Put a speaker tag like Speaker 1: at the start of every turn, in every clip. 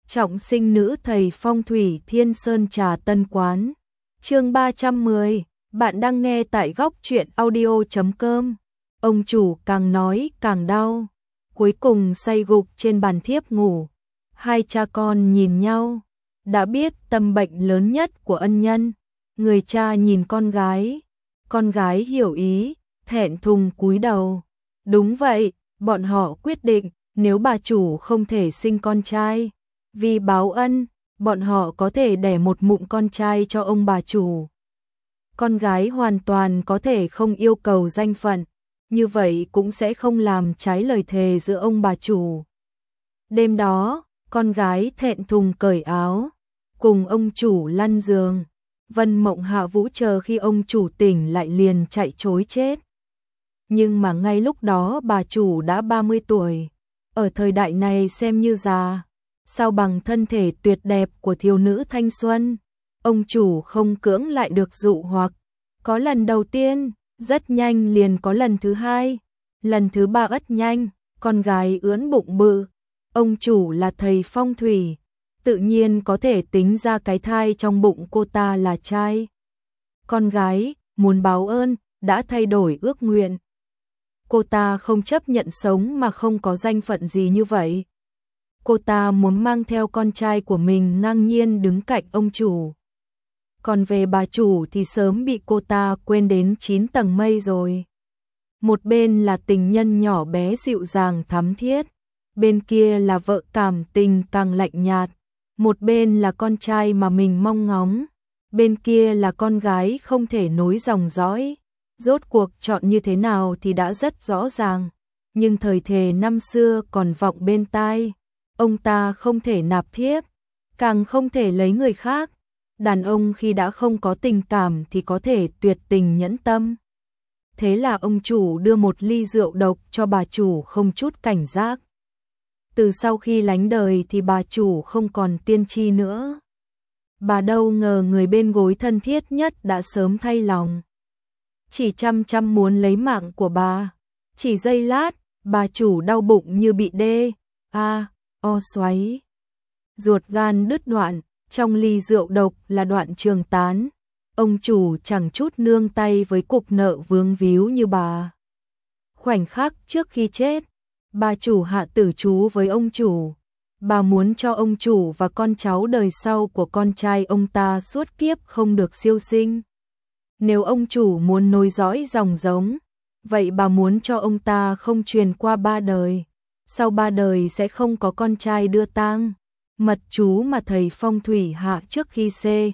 Speaker 1: Trọng sinh nữ thầy phong thủy Thiên Sơn Trà Tân Quán. Chương 310, bạn đang nghe tại góc truyện audio.com. Ông chủ càng nói càng đau, cuối cùng say gục trên bàn thiếp ngủ. Hai cha con nhìn nhau, đã biết tâm bệnh lớn nhất của ân nhân. Người cha nhìn con gái hiểu ý, thẹn thùng cúi đầu. Đúng vậy, bọn họ quyết định, nếu bà chủ không thể sinh con trai, vì báo ân, bọn họ có thể đẻ một mụn con trai cho ông bà chủ. Con gái hoàn toàn có thể không yêu cầu danh phận, như vậy cũng sẽ không làm trái lời thề giữa ông bà chủ. Đêm đó, con gái thẹn thùng cởi áo, cùng ông chủ lăn giường. Vân Mộng Hạ Vũ chờ khi ông chủ tỉnh lại liền chạy trối chết. Nhưng mà ngay lúc đó bà chủ đã 30 tuổi, ở thời đại này xem như già. Sao bằng thân thể tuyệt đẹp của thiếu nữ thanh xuân, ông chủ không cưỡng lại được dụ hoặc. Có lần đầu tiên, rất nhanh liền có lần thứ hai, lần thứ ba ất nhanh, con gái ưỡn bụng bự. Ông chủ là thầy phong thủy, tự nhiên có thể tính ra cái thai trong bụng cô ta là trai. Con gái, muốn báo ơn, đã thay đổi ước nguyện. Cô ta không chấp nhận sống mà không có danh phận gì như vậy. Cô ta muốn mang theo con trai của mình ngang nhiên đứng cạnh ông chủ. Còn về bà chủ thì sớm bị cô ta quên đến 9 tầng mây rồi. Một bên là tình nhân nhỏ bé dịu dàng thắm thiết, bên kia là vợ cảm tình càng lạnh nhạt. Một bên là con trai mà mình mong ngóng, bên kia là con gái không thể nối dòng dõi. Rốt cuộc chọn như thế nào thì đã rất rõ ràng, nhưng thời thề năm xưa còn vọng bên tai. Ông ta không thể nạp thiếp, càng không thể lấy người khác. Đàn ông khi đã không có tình cảm thì có thể tuyệt tình nhẫn tâm. Thế là ông chủ đưa một ly rượu độc cho bà chủ không chút cảnh giác. Từ sau khi lánh đời thì bà chủ không còn tiên tri nữa. Bà đâu ngờ người bên gối thân thiết nhất đã sớm thay lòng. Chỉ chăm muốn lấy mạng của bà. Chỉ giây lát, bà chủ đau bụng như bị o xoáy. Ruột gan đứt đoạn, trong ly rượu độc là đoạn trường tán. Ông chủ chẳng chút nương tay với cục nợ vướng víu như bà. Khoảnh khắc trước khi chết, bà chủ hạ tử chú với ông chủ. Bà muốn cho ông chủ và con cháu đời sau của con trai ông ta suốt kiếp không được siêu sinh. Nếu ông chủ muốn nối dõi dòng giống, vậy bà muốn cho ông ta không truyền qua 3 đời. Sau 3 đời sẽ không có con trai đưa tang. Mật chú mà thầy phong thủy hạ trước khi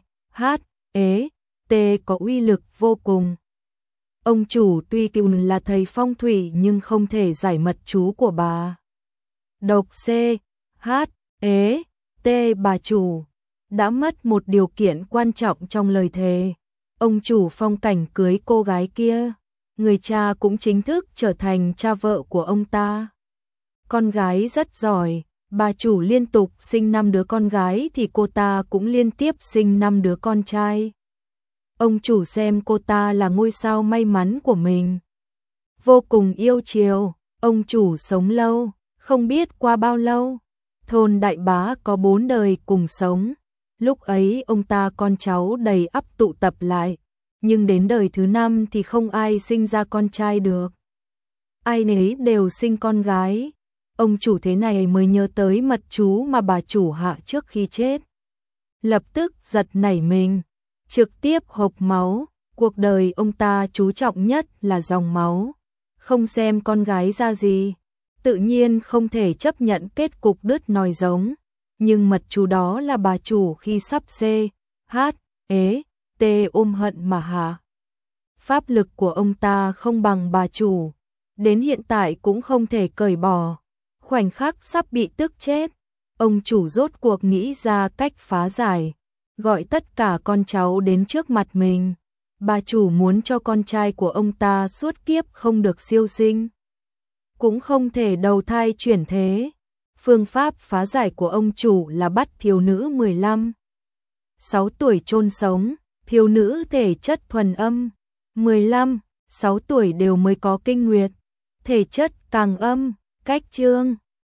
Speaker 1: T có uy lực vô cùng. Ông chủ tuy cựu là thầy phong thủy nhưng không thể giải mật chú của bà. Độc T bà chủ đã mất một điều kiện quan trọng trong lời thề. Ông chủ phong cảnh cưới cô gái kia, người cha cũng chính thức trở thành cha vợ của ông ta. Con gái rất giỏi, bà chủ liên tục sinh 5 đứa con gái thì cô ta cũng liên tiếp sinh 5 đứa con trai. Ông chủ xem cô ta là ngôi sao may mắn của mình. Vô cùng yêu chiều, ông chủ sống lâu, không biết qua bao lâu. Thôn Đại Bá có 4 đời cùng sống. Lúc ấy ông ta con cháu đầy ắp tụ tập lại. Nhưng đến đời thứ 5 thì không ai sinh ra con trai được. Ai nấy đều sinh con gái. Ông chủ thế này mới nhớ tới mật chú mà bà chủ hạ trước khi chết. Lập tức giật nảy mình, trực tiếp hộc máu. Cuộc đời ông ta chú trọng nhất là dòng máu, không xem con gái ra gì. Tự nhiên không thể chấp nhận kết cục đứt nòi giống. Nhưng mật chú đó là bà chủ khi sắp ôm hận mà hạ. Pháp lực của ông ta không bằng bà chủ, đến hiện tại cũng không thể cởi bỏ. Khoảnh khắc sắp bị tức chết, ông chủ rốt cuộc nghĩ ra cách phá giải, gọi tất cả con cháu đến trước mặt mình. Bà chủ muốn cho con trai của ông ta suốt kiếp không được siêu sinh, cũng không thể đầu thai chuyển thế. Phương pháp phá giải của ông chủ là bắt thiếu nữ 15-6 tuổi chôn sống, thiếu nữ thể chất thuần âm, 15-6 tuổi đều mới có kinh nguyệt, thể chất càng âm, cách chương.